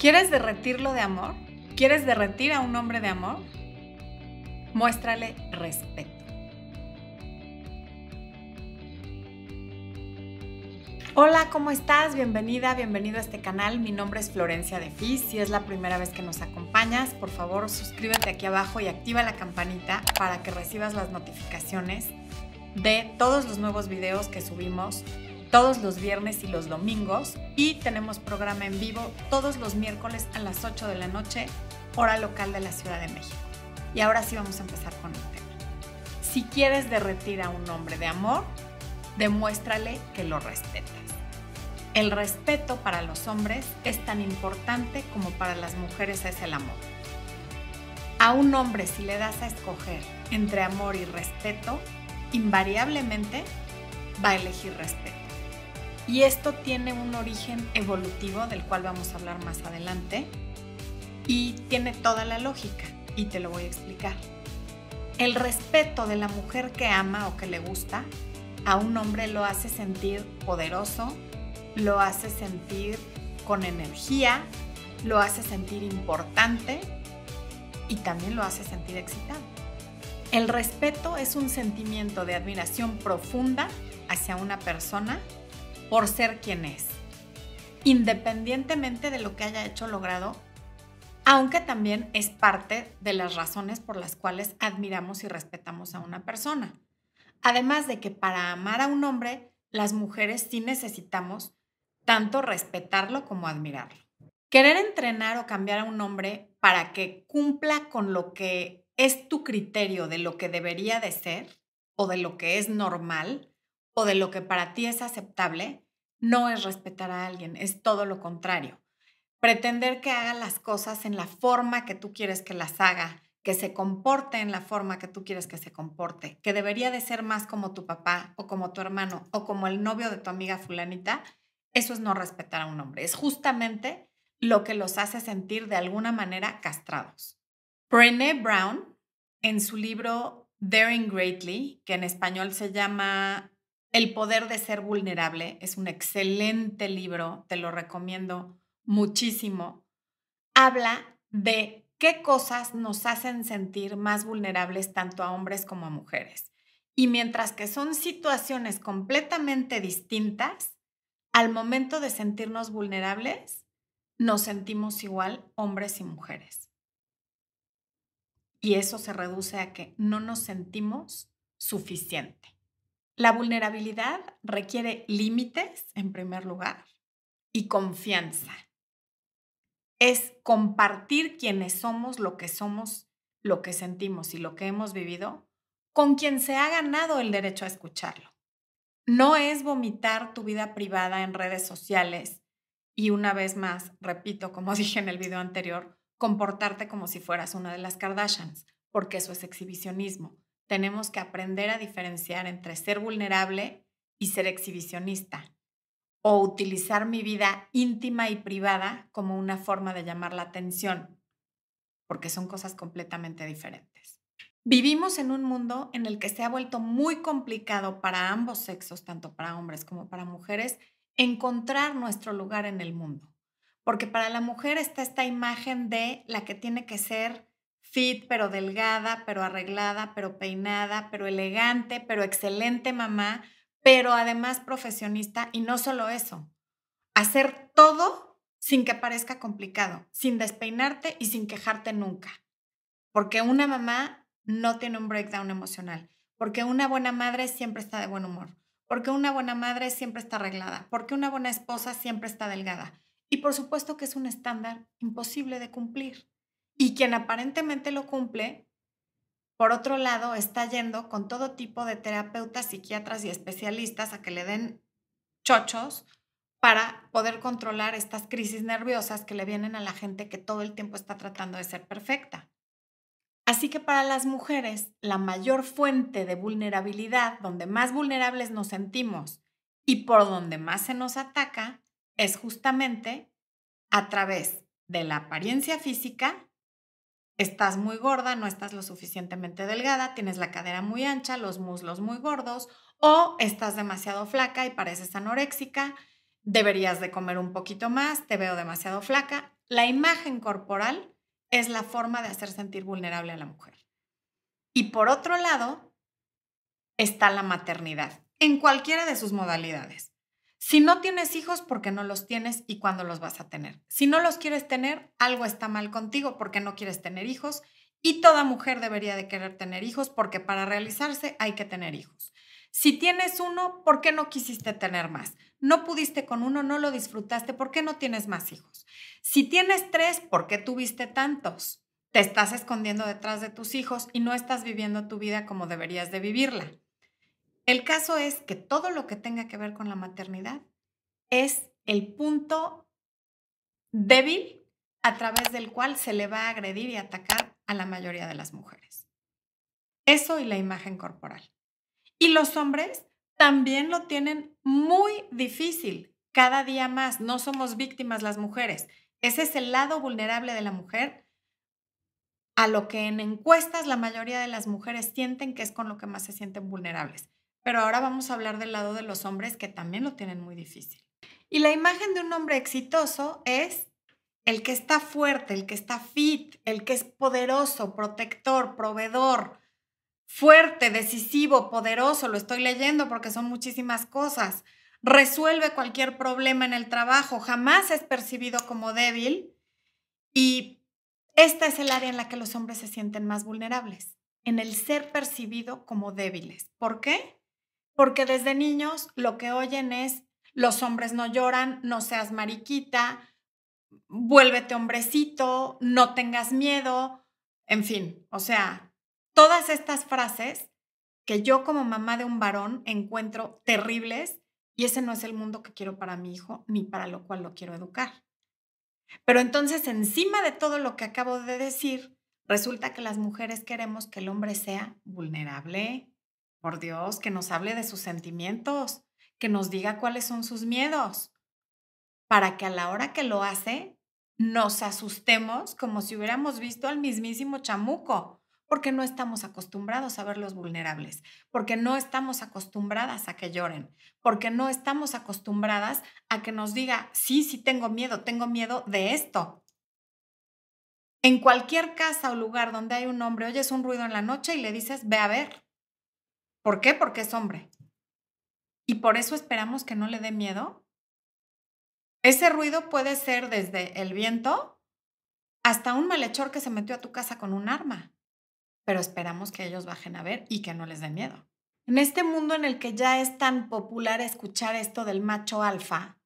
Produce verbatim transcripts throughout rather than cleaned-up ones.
¿Quieres derretirlo de amor? ¿Quieres derretir a un hombre de amor? Muéstrale respeto. Hola, ¿cómo estás? Bienvenida, bienvenido a este canal. Mi nombre es Florencia de Fis. Si es la primera vez que nos acompañas, por favor suscríbete aquí abajo y activa la campanita para que recibas las notificaciones de todos los nuevos videos que subimos todos los viernes y los domingos, y tenemos programa en vivo todos los miércoles a las ocho de la noche, hora local de la Ciudad de México. Y ahora sí vamos a empezar con el tema. Si quieres derretir a un hombre de amor, demuéstrale que lo respetas. El respeto para los hombres es tan importante como para las mujeres es el amor. A un hombre, si le das a escoger entre amor y respeto, invariablemente va a elegir respeto. Y esto tiene un origen evolutivo del cual vamos a hablar más adelante y tiene toda la lógica y te lo voy a explicar. El respeto de la mujer que ama o que le gusta a un hombre lo hace sentir poderoso, lo hace sentir con energía, lo hace sentir importante y también lo hace sentir excitado. El respeto es un sentimiento de admiración profunda hacia una persona por ser quien es, independientemente de lo que haya hecho o logrado, aunque también es parte de las razones por las cuales admiramos y respetamos a una persona. Además de que para amar a un hombre, las mujeres sí necesitamos tanto respetarlo como admirarlo. Querer entrenar o cambiar a un hombre para que cumpla con lo que es tu criterio de lo que debería de ser o de lo que es normal o de lo que para ti es aceptable, no es respetar a alguien, es todo lo contrario. Pretender que haga las cosas en la forma que tú quieres que las haga, que se comporte en la forma que tú quieres que se comporte, que debería de ser más como tu papá o como tu hermano o como el novio de tu amiga fulanita, eso es no respetar a un hombre. Es justamente lo que los hace sentir de alguna manera castrados. Brené Brown, en su libro Daring Greatly, que en español se llama El poder de ser vulnerable, es un excelente libro, te lo recomiendo muchísimo, habla de qué cosas nos hacen sentir más vulnerables tanto a hombres como a mujeres. Y mientras que son situaciones completamente distintas, al momento de sentirnos vulnerables, nos sentimos igual hombres y mujeres. Y eso se reduce a que no nos sentimos suficiente. La vulnerabilidad requiere límites, en primer lugar, y confianza. Es compartir quiénes somos, lo que somos, lo que sentimos y lo que hemos vivido con quien se ha ganado el derecho a escucharlo. No es vomitar tu vida privada en redes sociales y, una vez más, repito, como dije en el video anterior, comportarte como si fueras una de las Kardashians, porque eso es exhibicionismo. Tenemos que aprender a diferenciar entre ser vulnerable y ser exhibicionista, o utilizar mi vida íntima y privada como una forma de llamar la atención, porque son cosas completamente diferentes. Vivimos en un mundo en el que se ha vuelto muy complicado para ambos sexos, tanto para hombres como para mujeres, encontrar nuestro lugar en el mundo. Porque para la mujer está esta imagen de la que tiene que ser fit, pero delgada, pero arreglada, pero peinada, pero elegante, pero excelente mamá, pero además profesionista, y no solo eso, hacer todo sin que parezca complicado, sin despeinarte y sin quejarte nunca. Porque una mamá no tiene un breakdown emocional, porque una buena madre siempre está de buen humor, porque una buena madre siempre está arreglada, porque una buena esposa siempre está delgada. Y por supuesto que es un estándar imposible de cumplir. Y quien aparentemente lo cumple, por otro lado, está yendo con todo tipo de terapeutas, psiquiatras y especialistas a que le den chochos para poder controlar estas crisis nerviosas que le vienen a la gente que todo el tiempo está tratando de ser perfecta. Así que para las mujeres, la mayor fuente de vulnerabilidad, donde más vulnerables nos sentimos y por donde más se nos ataca, es justamente a través de la apariencia física. Estás muy gorda, no estás lo suficientemente delgada, tienes la cadera muy ancha, los muslos muy gordos, o estás demasiado flaca y pareces anoréxica, deberías de comer un poquito más, te veo demasiado flaca. La imagen corporal es la forma de hacer sentir vulnerable a la mujer. Y por otro lado, está la maternidad, en cualquiera de sus modalidades. Si no tienes hijos, porque no los tienes y cuándo los vas a tener. Si no los quieres tener, algo está mal contigo porque no quieres tener hijos. Y toda mujer debería de querer tener hijos porque para realizarse hay que tener hijos. Si tienes uno, ¿por qué no quisiste tener más? No pudiste con uno, no lo disfrutaste, ¿por qué no tienes más hijos? Si tienes tres, ¿por qué tuviste tantos? Te estás escondiendo detrás de tus hijos y no estás viviendo tu vida como deberías de vivirla. El caso es que todo lo que tenga que ver con la maternidad es el punto débil a través del cual se le va a agredir y atacar a la mayoría de las mujeres. Eso y la imagen corporal. Y los hombres también lo tienen muy difícil, cada día más. No somos víctimas las mujeres. Ese es el lado vulnerable de la mujer, a lo que en encuestas la mayoría de las mujeres sienten que es con lo que más se sienten vulnerables. Pero ahora vamos a hablar del lado de los hombres que también lo tienen muy difícil. Y la imagen de un hombre exitoso es el que está fuerte, el que está fit, el que es poderoso, protector, proveedor, fuerte, decisivo, poderoso. Lo estoy leyendo porque son muchísimas cosas. Resuelve cualquier problema en el trabajo, jamás es percibido como débil y esta es el área en la que los hombres se sienten más vulnerables, en el ser percibido como débiles. ¿Por qué? Porque desde niños lo que oyen es: los hombres no lloran, no seas mariquita, vuélvete hombrecito, no tengas miedo, en fin, o sea, todas estas frases que yo como mamá de un varón encuentro terribles y ese no es el mundo que quiero para mi hijo ni para lo cual lo quiero educar. Pero entonces, encima de todo lo que acabo de decir, resulta que las mujeres queremos que el hombre sea vulnerable. Por Dios, que nos hable de sus sentimientos, que nos diga cuáles son sus miedos, para que a la hora que lo hace nos asustemos como si hubiéramos visto al mismísimo chamuco, porque no estamos acostumbrados a verlos vulnerables, porque no estamos acostumbradas a que lloren, porque no estamos acostumbradas a que nos diga: sí, sí tengo miedo, tengo miedo de esto. En cualquier casa o lugar donde hay un hombre, oyes un ruido en la noche y le dices: ve a ver. ¿Por qué? Porque es hombre. ¿Y por eso esperamos que no le dé miedo? Ese ruido puede ser desde el viento hasta un malhechor que se metió a tu casa con un arma, pero esperamos que ellos bajen a ver y que no les dé miedo. En este mundo en el que ya es tan popular escuchar esto del macho alfa,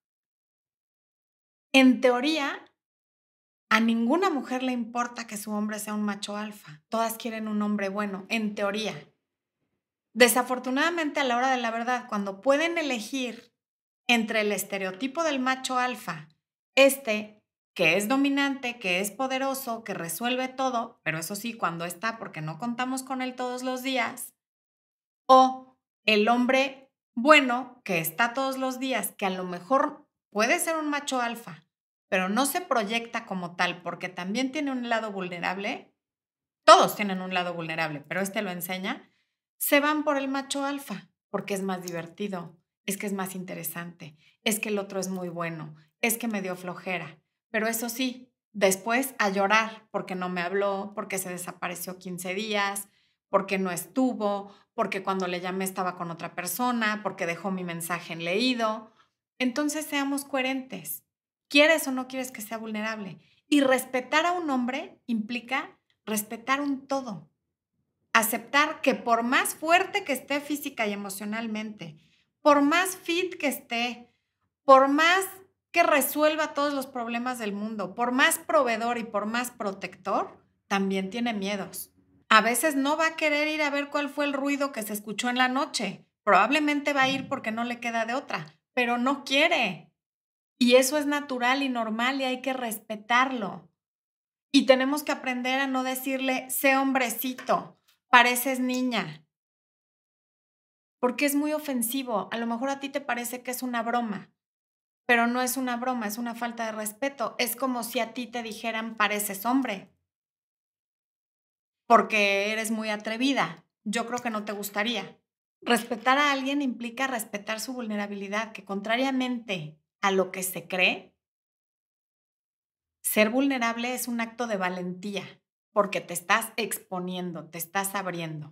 en teoría, a ninguna mujer le importa que su hombre sea un macho alfa. Todas quieren un hombre bueno, en teoría. Desafortunadamente, a la hora de la verdad, cuando pueden elegir entre el estereotipo del macho alfa, este que es dominante, que es poderoso, que resuelve todo, pero eso sí, cuando está, porque no contamos con él todos los días, o el hombre bueno, que está todos los días, que a lo mejor puede ser un macho alfa, pero no se proyecta como tal, porque también tiene un lado vulnerable. Todos tienen un lado vulnerable, pero este lo enseña. Se van por el macho alfa, porque es más divertido, es que es más interesante, es que el otro es muy bueno, es que me dio flojera. Pero eso sí, después a llorar porque no me habló, porque se desapareció quince días, porque no estuvo, porque cuando le llamé estaba con otra persona, porque dejó mi mensaje en leído. Entonces seamos coherentes. ¿Quieres o no quieres que sea vulnerable? Y respetar a un hombre implica respetar un todo. Aceptar que por más fuerte que esté física y emocionalmente, por más fit que esté, por más que resuelva todos los problemas del mundo, por más proveedor y por más protector, también tiene miedos. A veces no va a querer ir a ver cuál fue el ruido que se escuchó en la noche. Probablemente va a ir porque no le queda de otra, pero no quiere. Y eso es natural y normal y hay que respetarlo. Y tenemos que aprender a no decirle: sé hombrecito, pareces niña, porque es muy ofensivo. A lo mejor a ti te parece que es una broma, pero no es una broma, es una falta de respeto. Es como si a ti te dijeran: pareces hombre, porque eres muy atrevida. Yo creo que no te gustaría. Respetar a alguien implica respetar su vulnerabilidad, que contrariamente a lo que se cree, ser vulnerable es un acto de valentía, porque te estás exponiendo, te estás abriendo.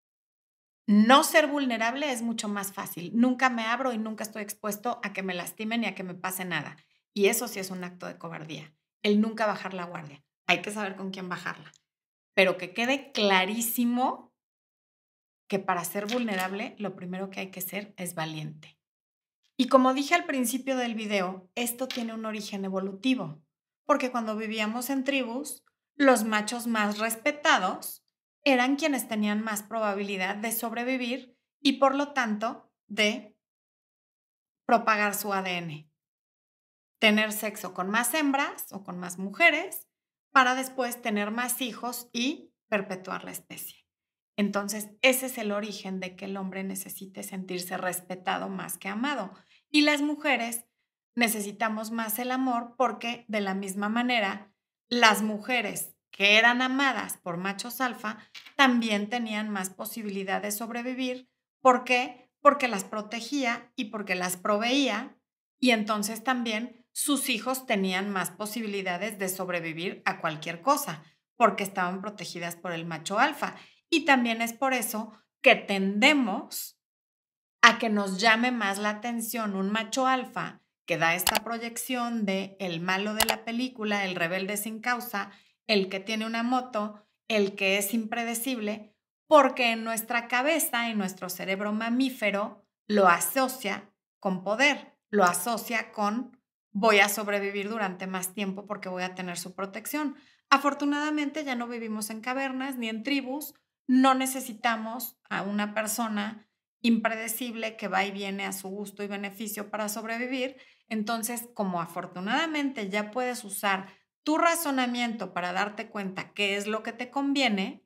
No ser vulnerable es mucho más fácil. Nunca me abro y nunca estoy expuesto a que me lastimen ni a que me pase nada. Y eso sí es un acto de cobardía, el nunca bajar la guardia. Hay que saber con quién bajarla. Pero que quede clarísimo que para ser vulnerable, lo primero que hay que ser es valiente. Y como dije al principio del video, esto tiene un origen evolutivo, porque cuando vivíamos en tribus, los machos más respetados eran quienes tenían más probabilidad de sobrevivir y por lo tanto de propagar su A D N, tener sexo con más hembras o con más mujeres para después tener más hijos y perpetuar la especie. Entonces, ese es el origen de que el hombre necesite sentirse respetado más que amado. Y las mujeres necesitamos más el amor porque de la misma manera, las mujeres que eran amadas por machos alfa también tenían más posibilidad de sobrevivir. ¿Por qué? Porque las protegía y porque las proveía y entonces también sus hijos tenían más posibilidades de sobrevivir a cualquier cosa porque estaban protegidas por el macho alfa. Y también es por eso que tendemos a que nos llame más la atención un macho alfa que da esta proyección de el malo de la película, el rebelde sin causa, el que tiene una moto, el que es impredecible, porque en nuestra cabeza, en nuestro cerebro mamífero, lo asocia con poder, lo asocia con voy a sobrevivir durante más tiempo porque voy a tener su protección. Afortunadamente ya no vivimos en cavernas ni en tribus, no necesitamos a una persona impredecible que va y viene a su gusto y beneficio para sobrevivir. Entonces, como afortunadamente ya puedes usar tu razonamiento para darte cuenta qué es lo que te conviene,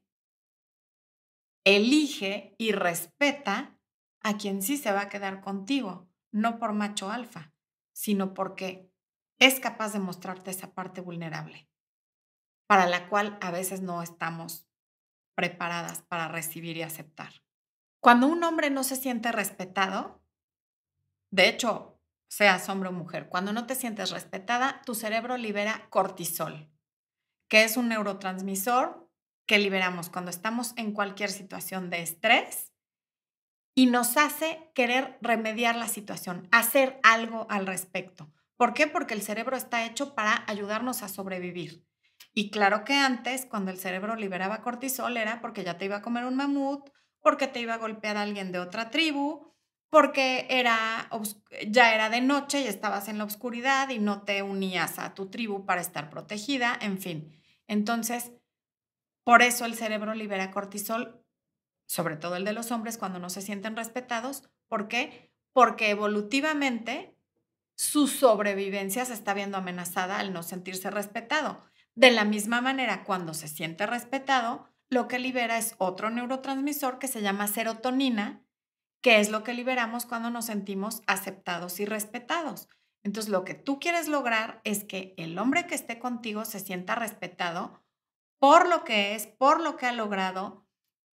elige y respeta a quien sí se va a quedar contigo, no por macho alfa, sino porque es capaz de mostrarte esa parte vulnerable, para la cual a veces no estamos preparadas para recibir y aceptar. Cuando un hombre no se siente respetado, de hecho, seas hombre o mujer, cuando no te sientes respetada, tu cerebro libera cortisol, que es un neurotransmisor que liberamos cuando estamos en cualquier situación de estrés y nos hace querer remediar la situación, hacer algo al respecto. ¿Por qué? Porque el cerebro está hecho para ayudarnos a sobrevivir. Y claro que antes, cuando el cerebro liberaba cortisol, era porque ya te iba a comer un mamut, porque te iba a golpear a alguien de otra tribu, porque era, ya era de noche y estabas en la oscuridad y no te unías a tu tribu para estar protegida, en fin. Entonces, por eso el cerebro libera cortisol, sobre todo el de los hombres, cuando no se sienten respetados. ¿Por qué? Porque evolutivamente su sobrevivencia se está viendo amenazada al no sentirse respetado. De la misma manera, cuando se siente respetado, lo que libera es otro neurotransmisor que se llama serotonina, que es lo que liberamos cuando nos sentimos aceptados y respetados. Entonces, lo que tú quieres lograr es que el hombre que esté contigo se sienta respetado por lo que es, por lo que ha logrado,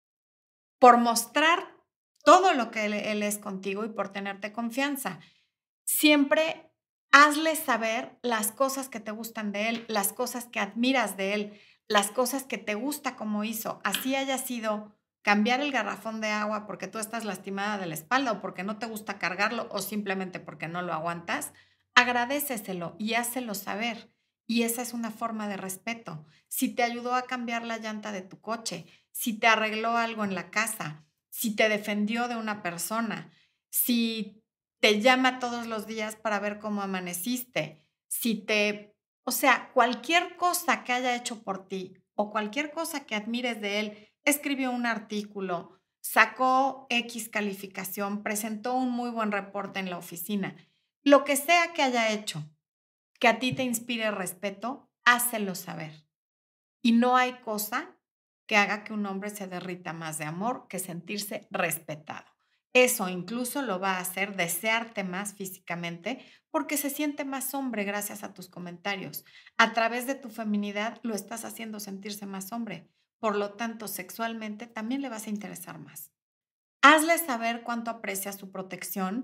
por mostrar todo lo que él, él es contigo y por tenerte confianza. Siempre hazle saber las cosas que te gustan de él, las cosas que admiras de él, las cosas que te gusta como hizo. Así haya sido cambiar el garrafón de agua porque tú estás lastimada de la espalda o porque no te gusta cargarlo o simplemente porque no lo aguantas, agradéceselo y hácelo saber. Y esa es una forma de respeto. Si te ayudó a cambiar la llanta de tu coche, si te arregló algo en la casa, si te defendió de una persona, si te llama todos los días para ver cómo amaneciste, si te, o sea, cualquier cosa que haya hecho por ti o cualquier cosa que admires de él, escribió un artículo, sacó X calificación, presentó un muy buen reporte en la oficina, lo que sea que haya hecho, que a ti te inspire respeto, hácelo saber. Y no hay cosa que haga que un hombre se derrita más de amor que sentirse respetado. Eso incluso lo va a hacer desearte más físicamente porque se siente más hombre gracias a tus comentarios. A través de tu feminidad lo estás haciendo sentirse más hombre. Por lo tanto, sexualmente también le vas a interesar más. Hazle saber cuánto aprecias su protección.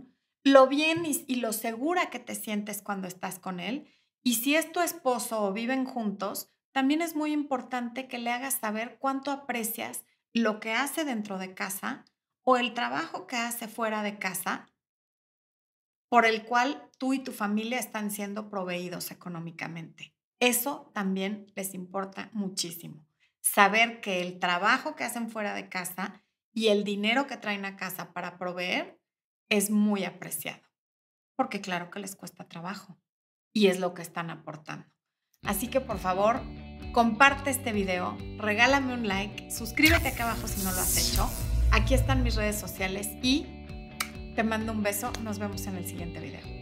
lo bien y, y lo segura que te sientes cuando estás con él. Y si es tu esposo o viven juntos, también es muy importante que le hagas saber cuánto aprecias lo que hace dentro de casa o el trabajo que hace fuera de casa, por el cual tú y tu familia están siendo proveídos económicamente. Eso también les importa muchísimo. Saber que el trabajo que hacen fuera de casa y el dinero que traen a casa para proveer es muy apreciado, porque claro que les cuesta trabajo y es lo que están aportando. Así que por favor, comparte este video, regálame un like, suscríbete acá abajo si no lo has hecho. Aquí están mis redes sociales y te mando un beso. Nos vemos en el siguiente video.